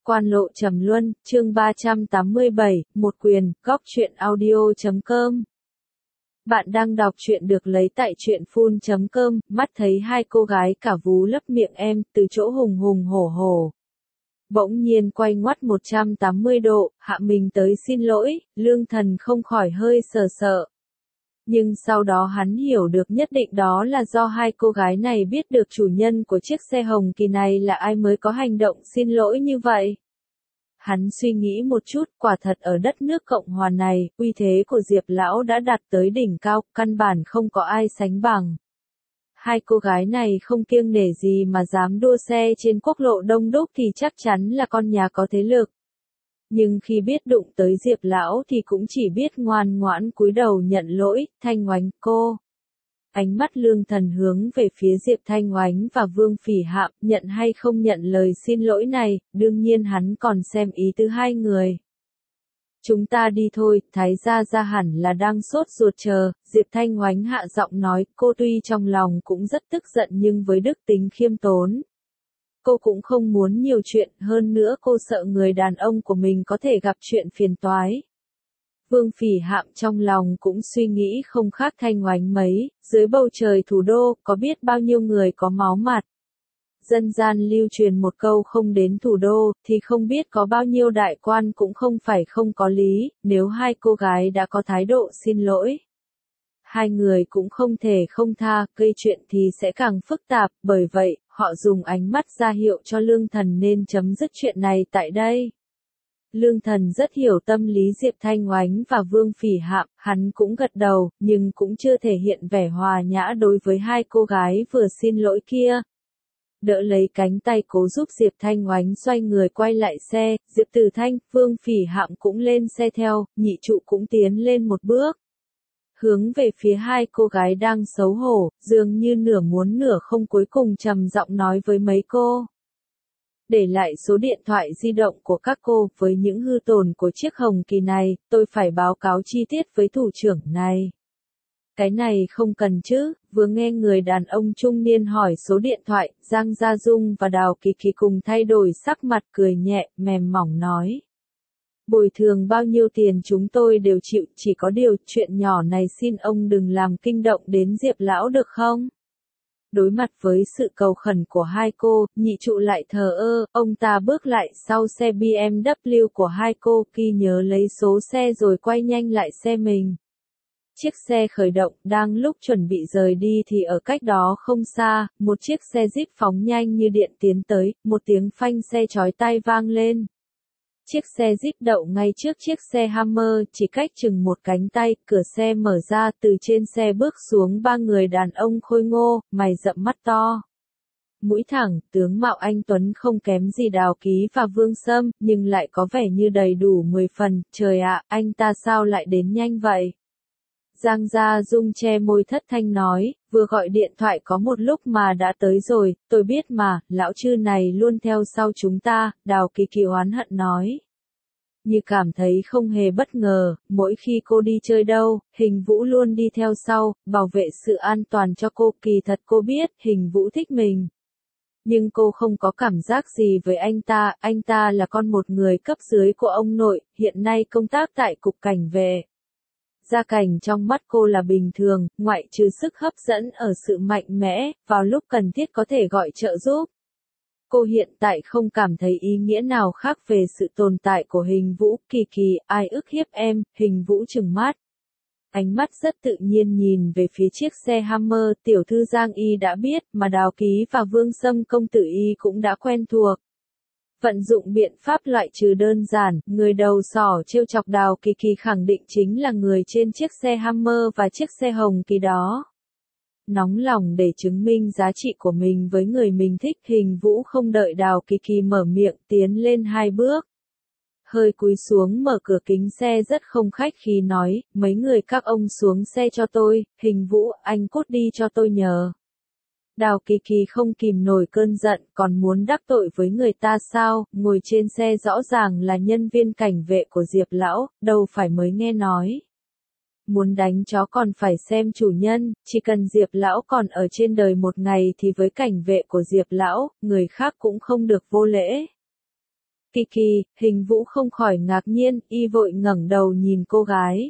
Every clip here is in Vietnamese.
Quan lộ trầm luân, chương 387, một quyền, góc truyện audio.com. Bạn đang đọc truyện được lấy tại truyện phun.com, mắt thấy hai cô gái cả vú lấp miệng em, từ chỗ hùng hùng hổ hổ. Bỗng nhiên quay ngoắt 180 độ, hạ mình tới xin lỗi, Lương Thần không khỏi hơi sợ. Nhưng sau đó hắn hiểu được nhất định đó là do hai cô gái này biết được chủ nhân của chiếc xe hồng kỳ này là ai mới có hành động xin lỗi như vậy. Hắn suy nghĩ một chút, quả thật ở đất nước Cộng hòa này, uy thế của Diệp Lão đã đạt tới đỉnh cao, căn bản không có ai sánh bằng. Hai cô gái này không kiêng nể gì mà dám đua xe trên quốc lộ đông đúc thì chắc chắn là con nhà có thế lực. Nhưng khi biết đụng tới Diệp Lão thì cũng chỉ biết ngoan ngoãn cúi đầu nhận lỗi, Thanh Oánh cô. Ánh mắt Lương Thần hướng về phía Diệp Thanh Oánh và Vương Phỉ Hạm, nhận hay không nhận lời xin lỗi này, đương nhiên hắn còn xem ý tứ hai người. Chúng ta đi thôi, Thái gia hẳn là đang sốt ruột chờ, Diệp Thanh Oánh hạ giọng nói, cô tuy trong lòng cũng rất tức giận nhưng với đức tính khiêm tốn. Cô cũng không muốn nhiều chuyện, hơn nữa cô sợ người đàn ông của mình có thể gặp chuyện phiền toái. Vương Phỉ Hạm trong lòng cũng suy nghĩ không khác Thanh Oánh mấy, dưới bầu trời thủ đô, có biết bao nhiêu người có máu mặt. Dân gian lưu truyền một câu không đến thủ đô, thì không biết có bao nhiêu đại quan cũng không phải không có lý, nếu hai cô gái đã có thái độ xin lỗi. Hai người cũng không thể không tha, gây chuyện thì sẽ càng phức tạp, bởi vậy, họ dùng ánh mắt ra hiệu cho Lương Thần nên chấm dứt chuyện này tại đây. Lương Thần rất hiểu tâm lý Diệp Thanh Oánh và Vương Phỉ Hạm, hắn cũng gật đầu, nhưng cũng chưa thể hiện vẻ hòa nhã đối với hai cô gái vừa xin lỗi kia. Đỡ lấy cánh tay cố giúp Diệp Thanh Oánh xoay người quay lại xe, Diệp Tử Thanh, Vương Phỉ Hạm cũng lên xe theo, nhị trụ cũng tiến lên một bước. Hướng về phía hai cô gái đang xấu hổ, dường như nửa muốn nửa không cuối cùng trầm giọng nói với mấy cô. Để lại số điện thoại di động của các cô, với những hư tổn của chiếc hồng kỳ này, tôi phải báo cáo chi tiết với thủ trưởng này. Cái này không cần chứ, vừa nghe người đàn ông trung niên hỏi số điện thoại, Giang Gia Dung và Đào Kỳ Kỳ cùng thay đổi sắc mặt cười nhẹ, mềm mỏng nói. Bồi thường bao nhiêu tiền chúng tôi đều chịu, chỉ có điều chuyện nhỏ này xin ông đừng làm kinh động đến Diệp Lão được không? Đối mặt với sự cầu khẩn của hai cô, nhị trụ lại thờ ơ, ông ta bước lại sau xe BMW của hai cô, ghi nhớ lấy số xe rồi quay nhanh lại xe mình. Chiếc xe khởi động, đang lúc chuẩn bị rời đi thì ở cách đó không xa, một chiếc xe Jeep phóng nhanh như điện tiến tới, một tiếng phanh xe chói tai vang lên. Chiếc xe Jeep đậu ngay trước chiếc xe Hummer, chỉ cách chừng một cánh tay, cửa xe mở ra, từ trên xe bước xuống ba người đàn ông khôi ngô, mày rậm mắt to. Mũi thẳng, tướng mạo anh Tuấn không kém gì Đào Ký và Vương Sâm, nhưng lại có vẻ như đầy đủ 10 phần, trời ạ, anh ta sao lại đến nhanh vậy? Giang Gia Dung che môi thất thanh nói, vừa gọi điện thoại có một lúc mà đã tới rồi, tôi biết mà, lão chư này luôn theo sau chúng ta, Đào Kỳ Kỳ oán hận nói. Như cảm thấy không hề bất ngờ, mỗi khi cô đi chơi đâu, Hình Vũ luôn đi theo sau, bảo vệ sự an toàn cho cô, kỳ thật cô biết, Hình Vũ thích mình. Nhưng cô không có cảm giác gì với anh ta là con một người cấp dưới của ông nội, hiện nay công tác tại cục cảnh vệ. Gia cảnh trong mắt cô là bình thường, ngoại trừ sức hấp dẫn ở sự mạnh mẽ, vào lúc cần thiết có thể gọi trợ giúp. Cô hiện tại không cảm thấy ý nghĩa nào khác về sự tồn tại của Hình Vũ, Kỳ Kỳ, ai ức hiếp em, Hình Vũ trừng mắt. Ánh mắt rất tự nhiên nhìn về phía chiếc xe Hummer, tiểu thư Giang Y đã biết, mà Đào Ký và Vương Sâm công tử Y cũng đã quen thuộc. Vận dụng biện pháp loại trừ đơn giản, người đầu sỏ trêu chọc Đào Kỳ Kỳ khẳng định chính là người trên chiếc xe Hummer và chiếc xe hồng kỳ đó. Nóng lòng để chứng minh giá trị của mình với người mình thích, Hình Vũ không đợi Đào Kỳ Kỳ mở miệng, tiến lên hai bước. Hơi cúi xuống mở cửa kính xe rất không khách khí nói, mấy người các ông xuống xe cho tôi, Hình Vũ, anh cút đi cho tôi nhờ. Đào Kỳ Kỳ không kìm nổi cơn giận, còn muốn đắc tội với người ta sao, ngồi trên xe rõ ràng là nhân viên cảnh vệ của Diệp Lão, đâu phải mới nghe nói. Muốn đánh chó còn phải xem chủ nhân, chỉ cần Diệp Lão còn ở trên đời một ngày thì với cảnh vệ của Diệp Lão, người khác cũng không được vô lễ. Kỳ, Hình Vũ không khỏi ngạc nhiên, y vội ngẩng đầu nhìn cô gái.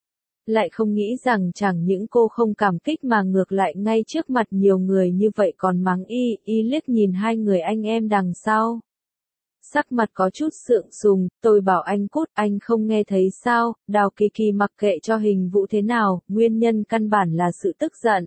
Lại không nghĩ rằng chẳng những cô không cảm kích mà ngược lại ngay trước mặt nhiều người như vậy còn mắng y liếc nhìn hai người anh em đằng sau. Sắc mặt có chút sượng sùng, tôi bảo anh cút, anh không nghe thấy sao, Đào Kỳ mặc kệ cho Hình Vũ thế nào, nguyên nhân căn bản là sự tức giận.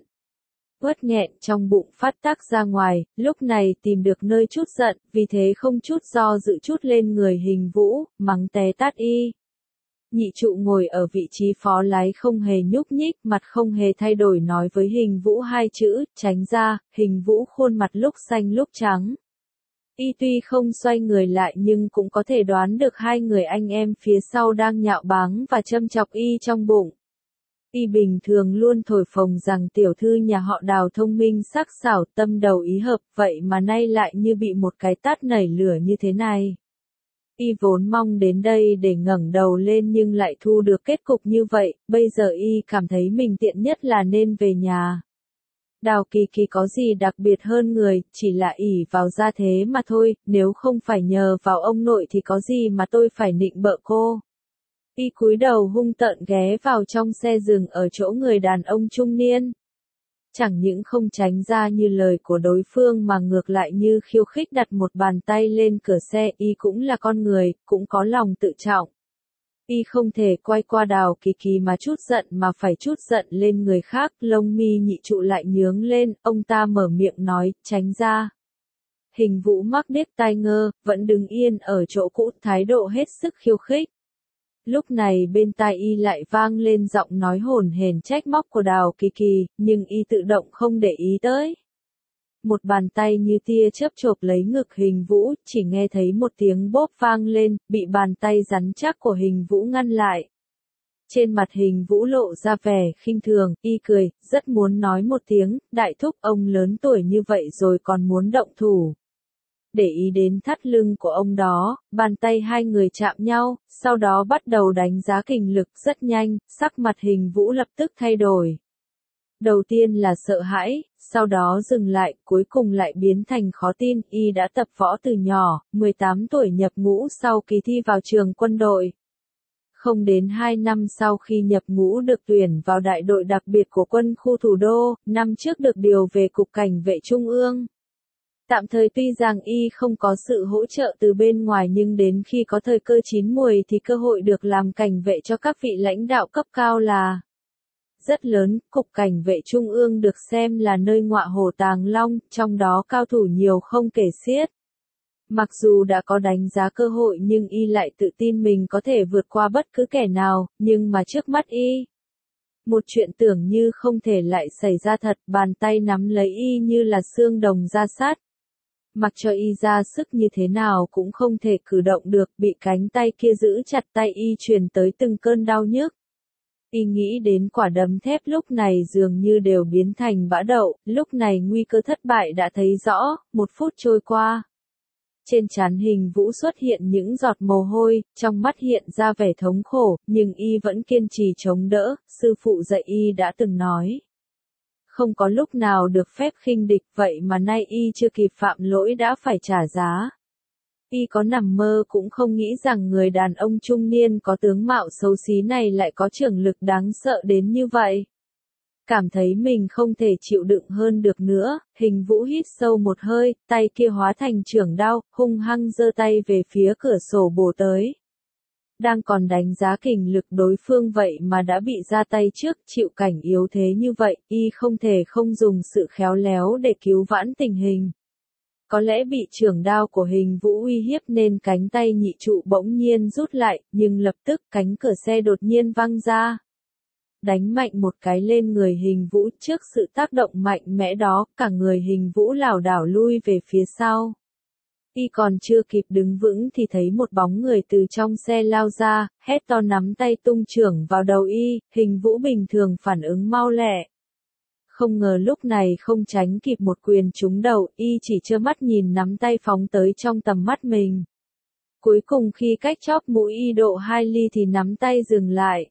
Uất nghẹn trong bụng phát tác ra ngoài, lúc này tìm được nơi chút giận, vì thế không chút do dự chút lên người Hình Vũ, mắng té tát y. Nhị trụ ngồi ở vị trí phó lái không hề nhúc nhích, mặt không hề thay đổi nói với Hình Vũ hai chữ, tránh ra, Hình Vũ khuôn mặt lúc xanh lúc trắng. Y tuy không xoay người lại nhưng cũng có thể đoán được hai người anh em phía sau đang nhạo báng và châm chọc y trong bụng. Y bình thường luôn thổi phồng rằng tiểu thư nhà họ Đào thông minh sắc sảo tâm đầu ý hợp, vậy mà nay lại như bị một cái tát nảy lửa như thế này. Y vốn mong đến đây để ngẩng đầu lên nhưng lại thu được kết cục như vậy, bây giờ y cảm thấy mình tiện nhất là nên về nhà. Đào Kỳ có gì đặc biệt hơn người, chỉ là ỷ vào gia thế mà thôi, nếu không phải nhờ vào ông nội thì có gì mà tôi phải nịnh bợ cô. Y cúi đầu hung tợn ghé vào trong xe dừng ở chỗ người đàn ông trung niên. Chẳng những không tránh ra như lời của đối phương mà ngược lại như khiêu khích đặt một bàn tay lên cửa xe, y cũng là con người, cũng có lòng tự trọng. Y không thể quay qua Đào Kỳ mà chút giận mà phải chút giận lên người khác, lông mi nhị trụ lại nhướng lên, ông ta mở miệng nói, tránh ra. Hình Vũ mắc điếc tai ngơ, vẫn đứng yên ở chỗ cũ, thái độ hết sức khiêu khích. Lúc này bên tai y lại vang lên giọng nói hồn hển trách móc của Đào Kỳ, nhưng y tự động không để ý tới. Một bàn tay như tia chớp chộp lấy ngực Hình Vũ, chỉ nghe thấy một tiếng bốp vang lên, bị bàn tay rắn chắc của Hình Vũ ngăn lại. Trên mặt Hình Vũ lộ ra vẻ khinh thường, y cười, rất muốn nói một tiếng, đại thúc ông lớn tuổi như vậy rồi còn muốn động thủ. Để ý đến thắt lưng của ông đó, bàn tay hai người chạm nhau, sau đó bắt đầu đánh giá kình lực rất nhanh, sắc mặt Hình Vũ lập tức thay đổi. Đầu tiên là sợ hãi, sau đó dừng lại, cuối cùng lại biến thành khó tin, y đã tập võ từ nhỏ, 18 tuổi nhập ngũ sau kỳ thi vào trường quân đội. Không đến 2 năm sau khi nhập ngũ được tuyển vào đại đội đặc biệt của quân khu thủ đô, năm trước được điều về Cục Cảnh vệ Trung ương. Tạm thời tuy rằng y không có sự hỗ trợ từ bên ngoài nhưng đến khi có thời cơ chín muồi thì cơ hội được làm cảnh vệ cho các vị lãnh đạo cấp cao là rất lớn. Cục Cảnh vệ Trung ương được xem là nơi ngọa hổ tàng long, trong đó cao thủ nhiều không kể xiết. Mặc dù đã có đánh giá cơ hội nhưng y lại tự tin mình có thể vượt qua bất cứ kẻ nào, nhưng mà trước mắt y, một chuyện tưởng như không thể lại xảy ra thật, bàn tay nắm lấy y như là xương đồng da sắt. Mặc cho y ra sức như thế nào cũng không thể cử động được, bị cánh tay kia giữ chặt tay y truyền tới từng cơn đau nhức. Y nghĩ đến quả đấm thép lúc này dường như đều biến thành bã đậu, lúc này nguy cơ thất bại đã thấy rõ, 1 phút trôi qua. Trên trán Hình Vũ xuất hiện những giọt mồ hôi, trong mắt hiện ra vẻ thống khổ, nhưng y vẫn kiên trì chống đỡ, sư phụ dạy y đã từng nói. Không có lúc nào được phép khinh địch, vậy mà nay y chưa kịp phạm lỗi đã phải trả giá. Y có nằm mơ cũng không nghĩ rằng người đàn ông trung niên có tướng mạo xấu xí này lại có trưởng lực đáng sợ đến như vậy. Cảm thấy mình không thể chịu đựng hơn được nữa, Hình Vũ hít sâu một hơi, tay kia hóa thành chưởng đao, hung hăng giơ tay về phía cửa sổ bổ tới. Đang còn đánh giá kình lực đối phương vậy mà đã bị ra tay trước, chịu cảnh yếu thế như vậy, y không thể không dùng sự khéo léo để cứu vãn tình hình. Có lẽ bị chưởng đao của Hình Vũ uy hiếp nên cánh tay nhị trụ bỗng nhiên rút lại, nhưng lập tức cánh cửa xe đột nhiên văng ra. Đánh mạnh một cái lên người Hình Vũ, trước sự tác động mạnh mẽ đó, cả người Hình Vũ lảo đảo lui về phía sau. Y còn chưa kịp đứng vững thì thấy một bóng người từ trong xe lao ra, hét to nắm tay tung chưởng vào đầu y, Hình Vũ bình thường phản ứng mau lẹ. Không ngờ lúc này không tránh kịp một quyền trúng đầu, y chỉ trơ mắt nhìn nắm tay phóng tới trong tầm mắt mình. Cuối cùng khi cách chóp mũi y độ 2 ly thì nắm tay dừng lại.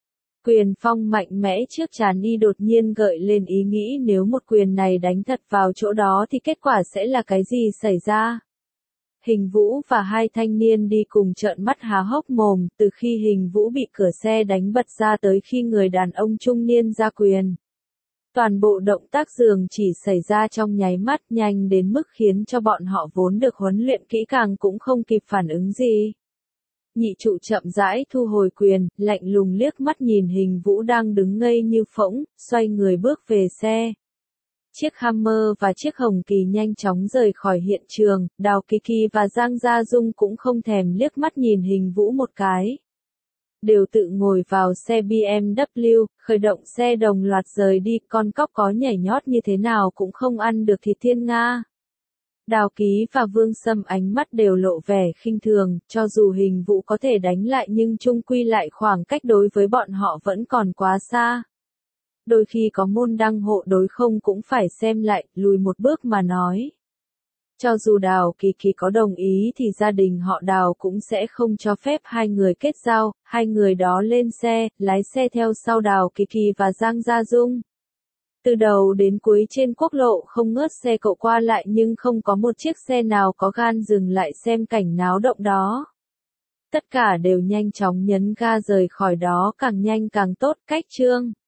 Quyền phong mạnh mẽ trước trán y đột nhiên gợi lên ý nghĩ nếu một quyền này đánh thật vào chỗ đó thì kết quả sẽ là cái gì xảy ra. Hình Vũ và hai thanh niên đi cùng trợn mắt há hốc mồm, từ khi Hình Vũ bị cửa xe đánh bật ra tới khi người đàn ông trung niên ra quyền. Toàn bộ động tác dường chỉ xảy ra trong nháy mắt, nhanh đến mức khiến cho bọn họ vốn được huấn luyện kỹ càng cũng không kịp phản ứng gì. Nhị trụ chậm rãi thu hồi quyền, lạnh lùng liếc mắt nhìn Hình Vũ đang đứng ngây như phỗng, xoay người bước về xe. Chiếc Hammer và chiếc Hồng Kỳ nhanh chóng rời khỏi hiện trường, Đào Kỳ Kỳ và Giang Gia Dung cũng không thèm liếc mắt nhìn Hình Vũ một cái. Đều tự ngồi vào xe BMW, khởi động xe đồng loạt rời đi, con cóc có nhảy nhót như thế nào cũng không ăn được thịt thiên nga. Đào Ký và Vương Sâm ánh mắt đều lộ vẻ khinh thường, cho dù Hình Vũ có thể đánh lại nhưng chung quy lại khoảng cách đối với bọn họ vẫn còn quá xa. Đôi khi có môn đăng hộ đối không cũng phải xem lại, lùi một bước mà nói. Cho dù Đào Kỳ Kỳ có đồng ý thì gia đình họ Đào cũng sẽ không cho phép hai người kết giao, hai người đó lên xe, lái xe theo sau Đào Kỳ Kỳ và Giang Gia Dung. Từ đầu đến cuối trên quốc lộ không ngớt xe cộ qua lại nhưng không có một chiếc xe nào có gan dừng lại xem cảnh náo động đó. Tất cả đều nhanh chóng nhấn ga rời khỏi đó, càng nhanh càng tốt, cách chương.